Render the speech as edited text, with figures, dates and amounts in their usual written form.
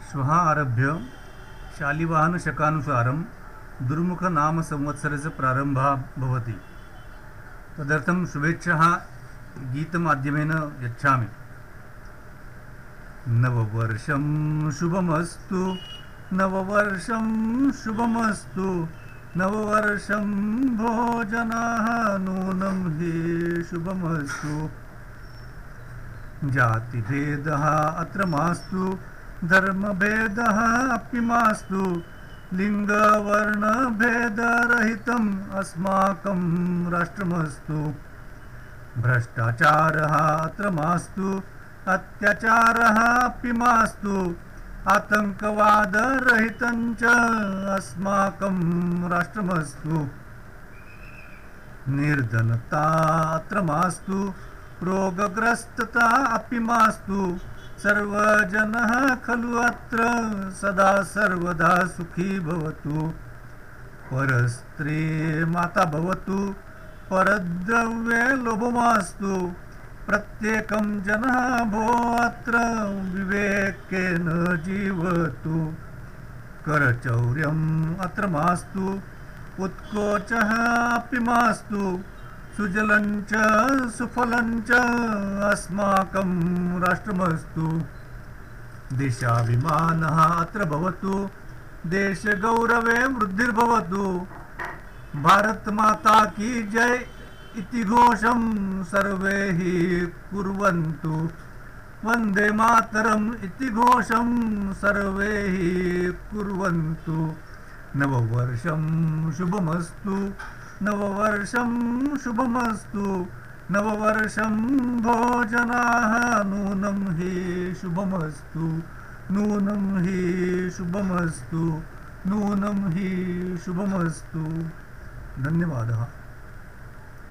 श्वः आरभ्य शालिवाहनशकानुसारं दुर्मुखनामसंवत्सरस्य प्रारम्भः भवति। तदर्थं शुभेच्छाः गीतमाध्यमेन यच्छामि। नववर्षं शुभमस्तु, नववर्षं शुभमस्तु, नववर्षं भोजनाः नूनं हि शुभमस्तु। जातिभेदः अत्र मास्तु, धर्मभेदः अपि मास्तु, लिङ्गवर्णभेदरहितम् अस्माकं राष्ट्रमस्तु। भ्रष्टाचारः अत्र मास्तु, अत्याचारः अपि मास्तु, आतङ्कवादरहितं च अस्माकं राष्ट्रमस्तु। निर्धनता अत्र मास्तु, रोगग्रस्तता अपि मास्तु, सर्वजनः खलु अत्र सदा सर्वदा सुखी भवतु। परस्त्री माता भवतु, परद्रव्ये लोभो मास्तु, प्रत्येकं जनः भो अत्र विवेकेन जीवतु। करचौर्यम् अत्र मास्तु, उत्कोचः अपि मास्तु, सुजलं च सुफलं च अस्माकं राष्ट्रमस्तु। देशाभिमानः अत्र भवतु, देशगौरवे वृद्धिर्भवतु। भारत माता की जय इति घोषं सर्वे हि कुर्वन्तु। वन्दे मातरम् इति घोषं सर्वे हि कुर्वन्तु। नववर्षं शुभमस्तु, नववर्षं शुभमस्तु, नववर्षं भोजनाः नूनं हि शुभमस्तु, नूनं हि शुभमस्तु, नूनं हि शुभमस्तु। धन्यवादः।